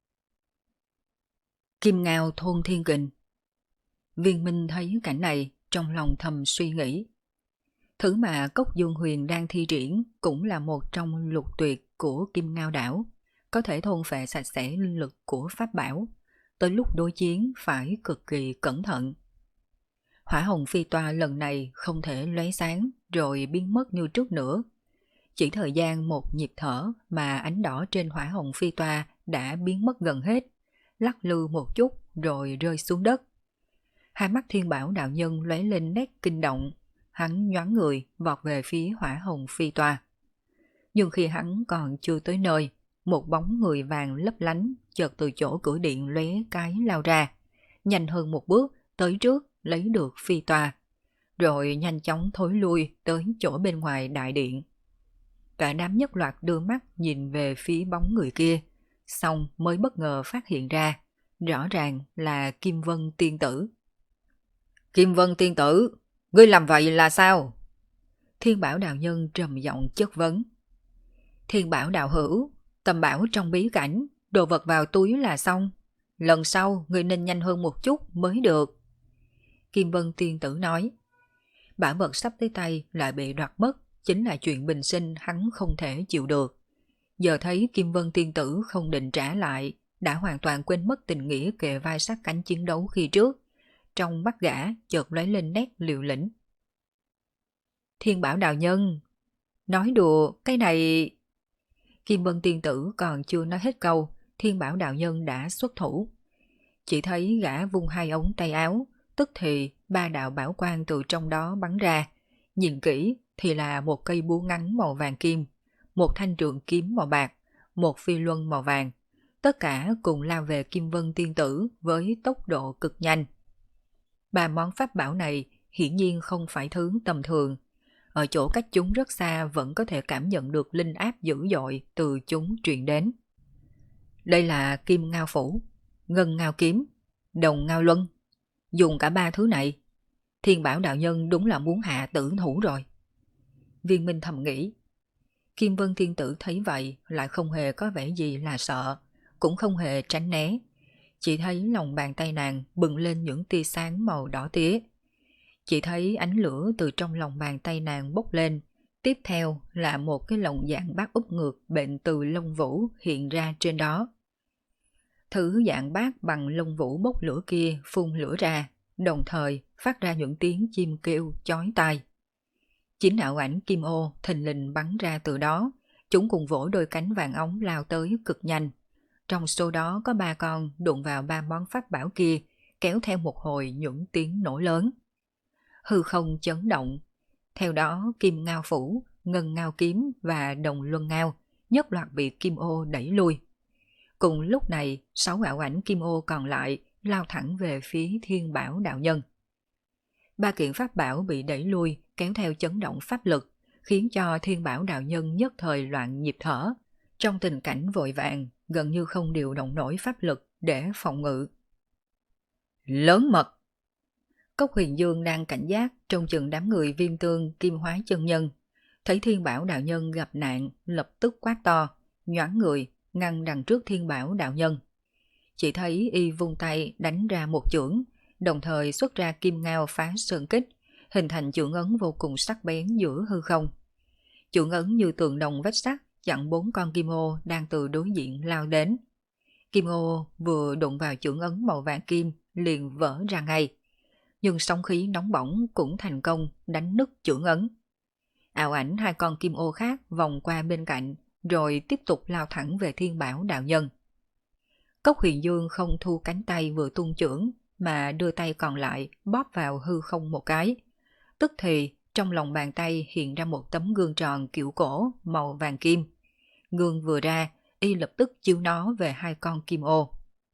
Kim Ngao thôn thiên kình. Viên Minh thấy cảnh này, trong lòng thầm suy nghĩ. Thứ mà Cốc Dương Huyền đang thi triển cũng là một trong lục tuyệt của Kim Ngao đảo, có thể thôn phệ sạch sẽ linh lực của pháp bảo, tới lúc đối chiến phải cực kỳ cẩn thận. Hỏa hồng phi toa lần này không thể lóe sáng rồi biến mất như trước nữa. Chỉ thời gian một nhịp thở mà ánh đỏ trên hỏa hồng phi toa đã biến mất gần hết, lắc lư một chút rồi rơi xuống đất. Hai mắt Thiên Bảo đạo nhân lóe lên nét kinh động, hắn nhoáng người vọt về phía hỏa hồng phi toa. Nhưng khi hắn còn chưa tới nơi, một bóng người vàng lấp lánh chợt từ chỗ cửa điện lóe cái lao ra, nhanh hơn một bước tới trước lấy được phi toa, rồi nhanh chóng thối lui tới chỗ bên ngoài đại điện. Cả đám nhất loạt đưa mắt nhìn về phía bóng người kia, xong mới bất ngờ phát hiện ra, rõ ràng là Kim Vân tiên tử. Kim Vân tiên tử, ngươi làm vậy là sao? Thiên Bảo đạo nhân trầm giọng chất vấn. Thiên Bảo đạo hữu, tầm bảo trong bí cảnh, đồ vật vào túi là xong. Lần sau ngươi nên nhanh hơn một chút mới được. Kim Vân tiên tử nói. Bảo vật sắp tới tay lại bị đoạt mất, chính là chuyện bình sinh hắn không thể chịu được. Giờ thấy Kim Vân tiên tử không định trả lại, đã hoàn toàn quên mất tình nghĩa kề vai sát cánh chiến đấu khi trước. Trong mắt gã chợt lóe lên nét liều lĩnh. Thiên Bảo đạo nhân, nói đùa, cái này... Kim Vân tiên tử còn chưa nói hết câu, Thiên Bảo đạo nhân đã xuất thủ. Chỉ thấy gã vung hai ống tay áo, tức thì ba đạo bảo quang từ trong đó bắn ra. Nhìn kỹ thì là một cây búa ngắn màu vàng kim, một thanh trượng kiếm màu bạc, một phi luân màu vàng. Tất cả cùng lao về Kim Vân tiên tử với tốc độ cực nhanh. Ba món pháp bảo này hiển nhiên không phải thứ tầm thường. Ở chỗ cách chúng rất xa vẫn có thể cảm nhận được linh áp dữ dội từ chúng truyền đến. Đây là Kim Ngao Phủ, Ngân Ngao Kiếm, Đồng Ngao Luân. Dùng cả ba thứ này, Thiên Bảo đạo nhân đúng là muốn hạ tử thủ rồi. Viên Minh thầm nghĩ. Kim Vân tiên tử thấy vậy lại không hề có vẻ gì là sợ, cũng không hề tránh né. Chỉ thấy lòng bàn tay nàng bừng lên những tia sáng màu đỏ tía. Chỉ thấy ánh lửa từ trong lòng bàn tay nàng bốc lên. Tiếp theo là một cái lồng dạng bát úp ngược bệnh từ lông vũ hiện ra trên đó. Thứ dạng bát bằng lông vũ bốc lửa kia phun lửa ra, đồng thời phát ra những tiếng chim kêu chói tai. Chính ảo ảnh kim ô thình lình bắn ra từ đó, chúng cùng vỗ đôi cánh vàng óng lao tới cực nhanh. Trong số đó có 3 con đụng vào 3 món pháp bảo kia, kéo theo một hồi những tiếng nổ lớn. Hư không chấn động. Theo đó Kim Ngao Phủ, Ngân Ngao Kiếm và Đồng Luân Ngao nhất loạt bị kim ô đẩy lui. Cùng lúc này 6 ảo ảnh kim ô còn lại lao thẳng về phía Thiên Bảo đạo nhân. 3 kiện pháp bảo bị đẩy lui kéo theo chấn động pháp lực, khiến cho Thiên Bảo đạo nhân nhất thời loạn nhịp thở. Trong tình cảnh vội vàng, gần như không điều động nổi pháp lực để phòng ngự. Lớn mật! Cốc Huyền Dương đang cảnh giác trong chừng đám người Viêm Tương Kim Hóa chân nhân. Thấy Thiên Bảo đạo nhân gặp nạn, lập tức quát to, nhoáng người, ngăn đằng trước Thiên Bảo đạo nhân. Chỉ thấy y vung tay đánh ra một chưởng, đồng thời xuất ra kim ngao phá sơn kích, hình thành chưởng ấn vô cùng sắc bén giữa hư không. Chưởng ấn như tường đồng vách sắt, chặn 4 con kim ô đang từ đối diện lao đến. Kim ô vừa đụng vào chưởng ấn màu vàng kim liền vỡ ra ngay. Nhưng sóng khí nóng bỏng cũng thành công đánh nứt chưởng ấn. Ảo ảnh 2 con kim ô khác vòng qua bên cạnh, rồi tiếp tục lao thẳng về Thiên Bảo đạo nhân. Cốc Huyền Dương không thu cánh tay vừa tung chưởng, mà đưa tay còn lại bóp vào hư không một cái. Tức thì trong lòng bàn tay hiện ra một tấm gương tròn kiểu cổ màu vàng kim. Gương vừa ra, y lập tức chiếu nó về 2 con kim ô.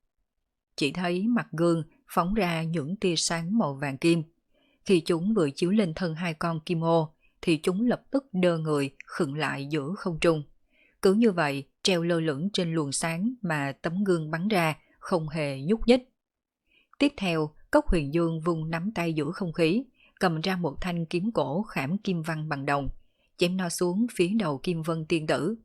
Chỉ thấy mặt gương phóng ra những tia sáng màu vàng kim. Khi chúng vừa chiếu lên thân 2 con kim ô, thì chúng lập tức đơ người khựng lại giữa không trung. Cứ như vậy, treo lơ lửng trên luồng sáng mà tấm gương bắn ra, không hề nhúc nhích. Tiếp theo, Cốc Huyền Dương vung nắm tay giữa không khí, cầm ra một thanh kiếm cổ khảm kim văn bằng đồng, chém nó xuống phía đầu Kim Vân tiên tử.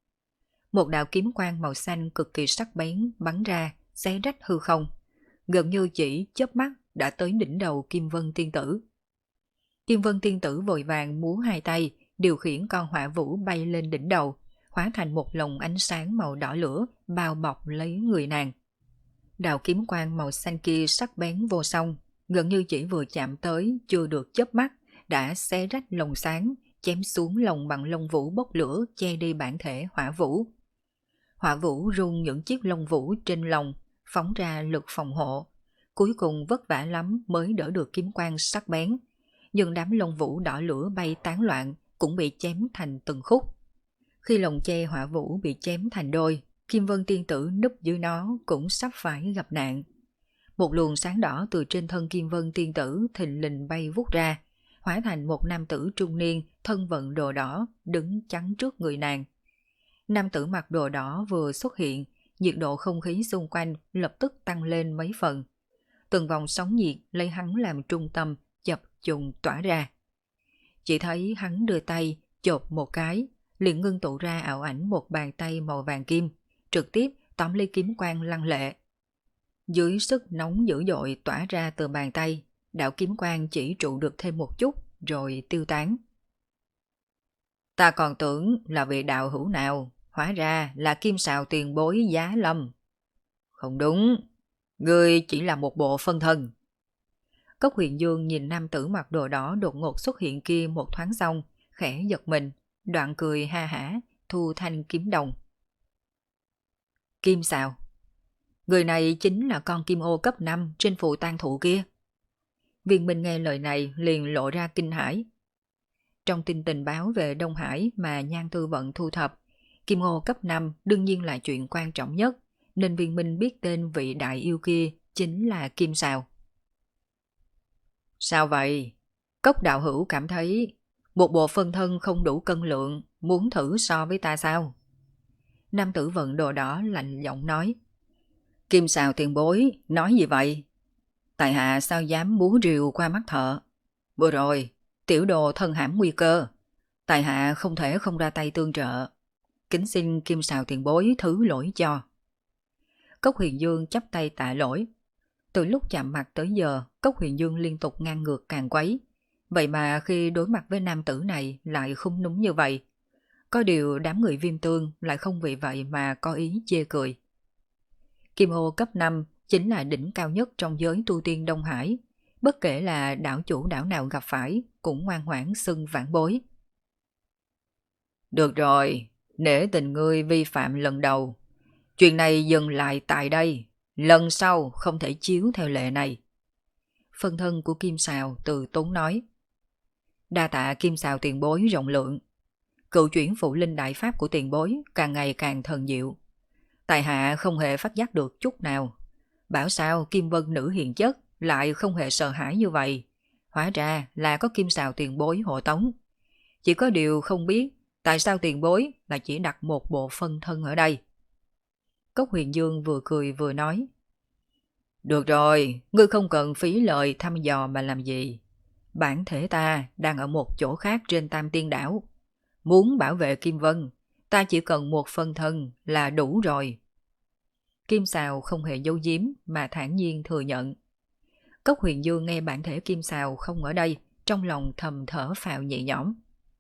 Một đạo kiếm quang màu xanh cực kỳ sắc bén bắn ra, xé rách hư không. Gần như chỉ chớp mắt đã tới đỉnh đầu Kim Vân tiên tử. Kim Vân tiên tử vội vàng múa 2 tay, điều khiển con hỏa vũ bay lên đỉnh đầu, hóa thành một lồng ánh sáng màu đỏ lửa bao bọc lấy người nàng. Đạo kiếm quang màu xanh kia sắc bén vô song, gần như chỉ vừa chạm tới chưa được chớp mắt đã xé rách lồng sáng, chém xuống lồng bằng lông vũ bốc lửa che đi bản thể hỏa vũ. Hỏa vũ rung những chiếc lông vũ trên lồng, phóng ra lực phòng hộ. Cuối cùng vất vả lắm mới đỡ được kiếm quang sắc bén, nhưng đám lông vũ đỏ lửa bay tán loạn cũng bị chém thành từng khúc. Khi lồng che hỏa vũ bị chém thành đôi, Kim Vân tiên tử núp dưới nó cũng sắp phải gặp nạn. Một luồng sáng đỏ từ trên thân Kim Vân tiên tử thình lình bay vút ra, hóa thành một nam tử trung niên thân vận đồ đỏ đứng chắn trước người nàng. Nam tử mặc đồ đỏ vừa xuất hiện, nhiệt độ không khí xung quanh lập tức tăng lên mấy phần. Từng vòng sóng nhiệt lấy hắn làm trung tâm chập trùng tỏa ra. Chỉ thấy hắn đưa tay chộp một cái, liền ngưng tụ ra ảo ảnh một bàn tay màu vàng kim, trực tiếp tóm lấy kiếm quang lăng lệ. Dưới sức nóng dữ dội tỏa ra từ bàn tay, đạo kiếm quang chỉ trụ được thêm một chút, rồi tiêu tán. Ta còn tưởng là vị đạo hữu nào, hóa ra là Kim Sào tiền bối Giá Lâm. Không đúng, ngươi chỉ là một bộ phân thân. Cốc Huyền Dương nhìn nam tử mặc đồ đỏ đột ngột xuất hiện kia một thoáng xong, khẽ giật mình, đoạn cười ha hả, thu thanh kiếm đồng. Kim Sào, người này chính là con kim ô cấp 5 trên phù tang thụ kia. Viên Minh nghe lời này liền lộ ra kinh hãi. Trong tin tình báo về Đông Hải mà Nhan Tư Vận thu thập, kim ô cấp 5 đương nhiên là chuyện quan trọng nhất, nên Viên Minh biết tên vị đại yêu kia chính là Kim Sào. Sao vậy? Cốc đạo hữu cảm thấy một bộ phân thân không đủ cân lượng, muốn thử so với ta sao? Nam tử vận đồ đỏ lạnh giọng nói. Kim Sào tiền bối, nói gì vậy? Tại hạ sao dám búa rìu qua mắt thợ? Vừa rồi, tiểu đồ thân hãm nguy cơ. Tại hạ không thể không ra tay tương trợ. Kính xin Kim Sào tiền bối thứ lỗi cho. Cốc Huyền Dương chắp tay tạ lỗi. Từ lúc chạm mặt tới giờ, Cốc Huyền Dương liên tục ngang ngược càng quấy. Vậy mà khi đối mặt với nam tử này lại không núng như vậy. Có điều đám người Viêm Tương lại không vì vậy mà có ý chê cười. Kim ô cấp 5 chính là đỉnh cao nhất trong giới tu tiên Đông Hải. Bất kể là đảo chủ đảo nào gặp phải cũng ngoan ngoãn xưng vãn bối. Được rồi, nể tình ngươi vi phạm lần đầu. Chuyện này dừng lại tại đây. Lần sau không thể chiếu theo lệ này. Phân thân của Kim Sào từ tốn nói. Đa tạ Kim Sào tiền bối rộng lượng. Cựu chuyển phụ linh đại pháp của tiền bối càng ngày càng thần diệu. Tại hạ không hề phát giác được chút nào. Bảo sao Kim Vân nữ hiền chất lại không hề sợ hãi như vậy. Hóa ra là có Kim Sào tiền bối hộ tống. Chỉ có điều không biết tại sao tiền bối là chỉ đặt một bộ phân thân ở đây. Cốc Huyền Dương vừa cười vừa nói. Được rồi, ngươi không cần phí lời thăm dò mà làm gì. Bản thể ta đang ở một chỗ khác trên Tam Tiên Đảo. Muốn bảo vệ Kim Vân, ta chỉ cần một phân thân là đủ rồi. Kim Sào không hề giấu giếm mà thản nhiên thừa nhận. Cốc Huyền Dương nghe bản thể Kim Sào không ở đây, trong lòng thầm thở phào nhẹ nhõm.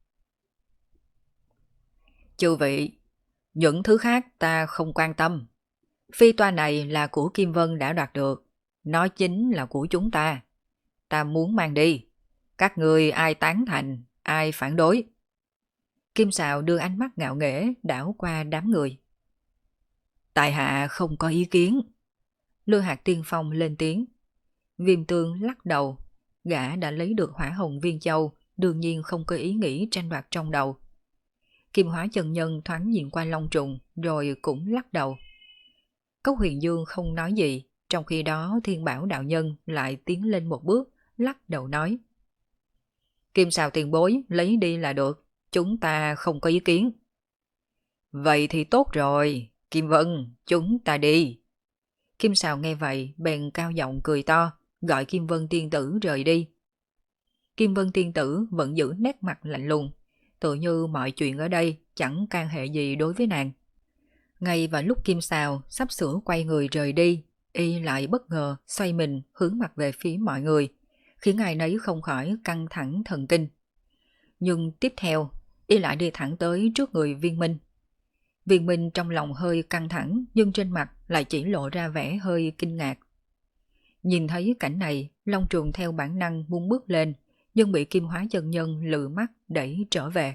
Chư vị, những thứ khác ta không quan tâm. Phi toa này là của Kim Vân đã đoạt được, nó chính là của chúng ta. Ta muốn mang đi. Các người ai tán thành, ai phản đối. Kim Sào đưa ánh mắt ngạo nghễ đảo qua đám người. Tại hạ không có ý kiến. Lôi Hạt Tiên Phong lên tiếng. Viêm Tương lắc đầu. Gã đã lấy được hỏa hồng viên châu, đương nhiên không có ý nghĩ tranh đoạt trong đầu. Kim Hóa chân nhân thoáng nhìn qua Long Trùng rồi cũng lắc đầu. Cốc Huyền Dương không nói gì, trong khi đó Thiên Bảo đạo nhân lại tiến lên một bước, lắc đầu nói. Kim Sào tiền bối lấy đi là được, chúng ta không có ý kiến. Vậy thì tốt rồi, Kim Vân, chúng ta đi. Kim Sào nghe vậy bèn cao giọng cười to, gọi Kim Vân tiên tử rời đi. Kim Vân tiên tử vẫn giữ nét mặt lạnh lùng, tự như mọi chuyện ở đây chẳng can hệ gì đối với nàng. Ngay vào lúc Kim Sào sắp sửa quay người rời đi, y lại bất ngờ xoay mình hướng mặt về phía mọi người, khiến ai nấy không khỏi căng thẳng thần kinh. Nhưng tiếp theo, y lại đi thẳng tới trước người Viên Minh. Viên Minh trong lòng hơi căng thẳng nhưng trên mặt lại chỉ lộ ra vẻ hơi kinh ngạc. Nhìn thấy cảnh này, Long Trùng theo bản năng muốn bước lên, nhưng bị Kim Hóa chân nhân lự mắt đẩy trở về.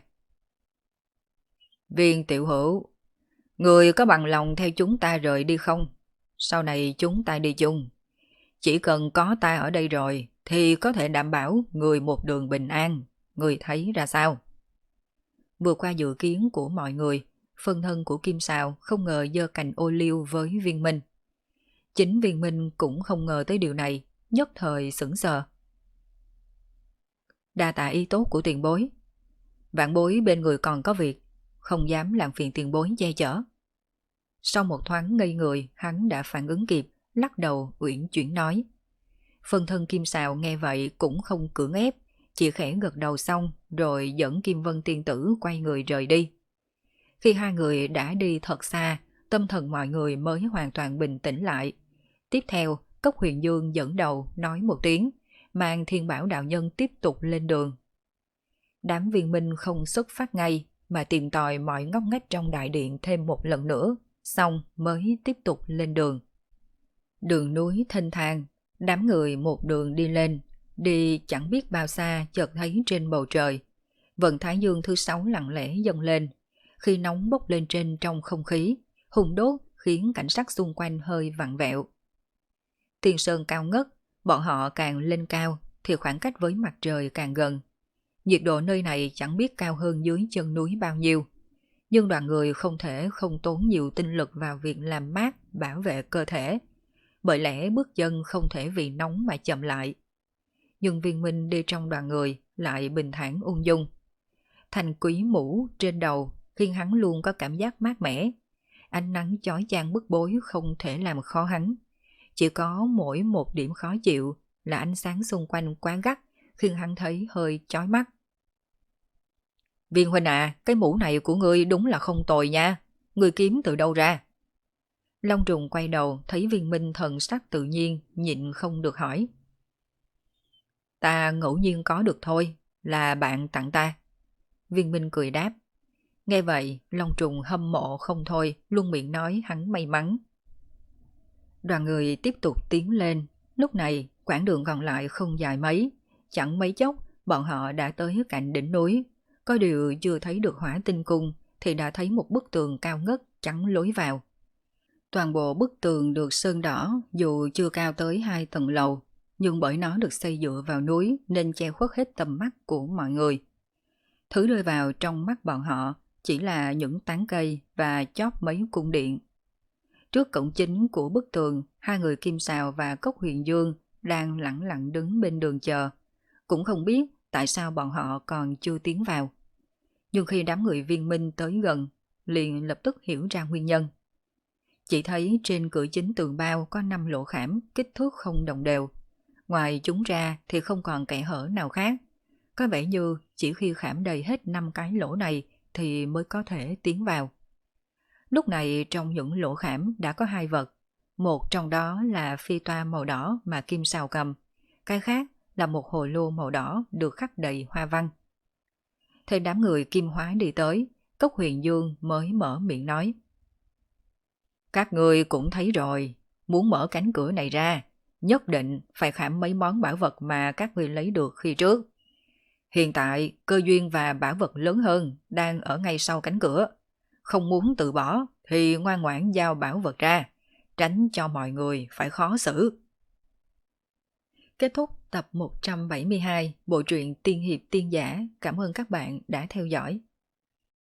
Viên tiểu hữu, người có bằng lòng theo chúng ta rời đi không? Sau này chúng ta đi chung. Chỉ cần có ta ở đây rồi thì có thể đảm bảo người một đường bình an. Người thấy ra sao? Vừa qua dự kiến của mọi người, phân thân của Kim Sào không ngờ giơ cành ô liu với Viên Minh. Chính Viên Minh cũng không ngờ tới điều này, nhất thời sững sờ. Đa tạ ý tốt của tiền bối. Vạn bối bên người còn có việc, không dám làm phiền tiền bối che chở. Sau một thoáng ngây người, hắn đã phản ứng kịp, lắc đầu uyển chuyển nói. Phân thân Kim Sào nghe vậy cũng không cưỡng ép, chỉ khẽ gật đầu xong rồi dẫn Kim Vân tiên tử quay người rời đi. Khi hai người đã đi thật xa, tâm thần mọi người mới hoàn toàn bình tĩnh lại. Tiếp theo, Cốc Huyền Dương dẫn đầu nói một tiếng, mang Thiên Bảo đạo nhân tiếp tục lên đường, đám viên minh không xuất phát ngay mà tìm tòi mọi ngóc ngách trong đại điện thêm một lần nữa, xong mới tiếp tục lên đường. Đường núi thênh thang, đám người một đường đi lên, đi chẳng biết bao xa chợt thấy trên bầu trời, vầng thái dương thứ 6 lặng lẽ dâng lên, khi nóng bốc lên trên trong không khí, hùng đốt khiến cảnh sắc xung quanh hơi vặn vẹo. Tiên sơn cao ngất, bọn họ càng lên cao thì khoảng cách với mặt trời càng gần. Nhiệt độ nơi này chẳng biết cao hơn dưới chân núi bao nhiêu, nhưng đoàn người không thể không tốn nhiều tinh lực vào việc làm mát, bảo vệ cơ thể, bởi lẽ bước chân không thể vì nóng mà chậm lại. Nhưng Viên Minh đi trong đoàn người lại bình thản ung dung. Thành quý mũ trên đầu khiến hắn luôn có cảm giác mát mẻ. Ánh nắng chói chang bức bối không thể làm khó hắn. Chỉ có mỗi một điểm khó chịu là ánh sáng xung quanh quá gắt khiến hắn thấy hơi chói mắt. Viên huynh à, cái mũ này của ngươi đúng là không tồi nha. Ngươi kiếm từ đâu ra? Long trùng quay đầu thấy Viên Minh thần sắc tự nhiên, nhịn không được hỏi. Ta ngẫu nhiên có được thôi, là bạn tặng ta. Viên Minh cười đáp. Nghe vậy, Long trùng hâm mộ không thôi, luôn miệng nói hắn may mắn. Đoàn người tiếp tục tiến lên, lúc này quãng đường còn lại không dài mấy, chẳng mấy chốc bọn họ đã tới cạnh đỉnh núi. Có điều chưa thấy được Hỏa Tinh Cung thì đã thấy một bức tường cao ngất chắn lối vào. Toàn bộ bức tường được sơn đỏ, dù chưa cao tới 2 tầng lầu, nhưng bởi nó được xây dựa vào núi nên che khuất hết tầm mắt của mọi người. Thứ rơi vào trong mắt bọn họ chỉ là những tán cây và chóp mấy cung điện. Trước cổng chính của bức tường, hai người Kim Sào và Cốc Huyền Dương đang lẳng lặng đứng bên đường chờ. Cũng không biết tại sao bọn họ còn chưa tiến vào. Nhưng khi đám người Viên Minh tới gần, liền lập tức hiểu ra nguyên nhân. Chỉ thấy trên cửa chính tường bao có 5 lỗ khảm kích thước không đồng đều. Ngoài chúng ra thì không còn kẽ hở nào khác. Có vẻ như chỉ khi khảm đầy hết 5 cái lỗ này thì mới có thể tiến vào. Lúc này trong những lỗ khảm đã có 2 vật. Một trong đó là phi toa màu đỏ mà Kim Sào cầm. Cái khác là một hồ lô màu đỏ được khắc đầy hoa văn. Thấy đám người Kim Hóa đi tới, Cốc Huyền Dương mới mở miệng nói. Các ngươi cũng thấy rồi, muốn mở cánh cửa này ra, nhất định phải khảm mấy món bảo vật mà các ngươi lấy được khi trước. Hiện tại, cơ duyên và bảo vật lớn hơn đang ở ngay sau cánh cửa. Không muốn từ bỏ thì ngoan ngoãn giao bảo vật ra, tránh cho mọi người phải khó xử. Kết thúc tập 172 bộ truyện Tiên Hiệp Tiên Giả. Cảm ơn các bạn đã theo dõi.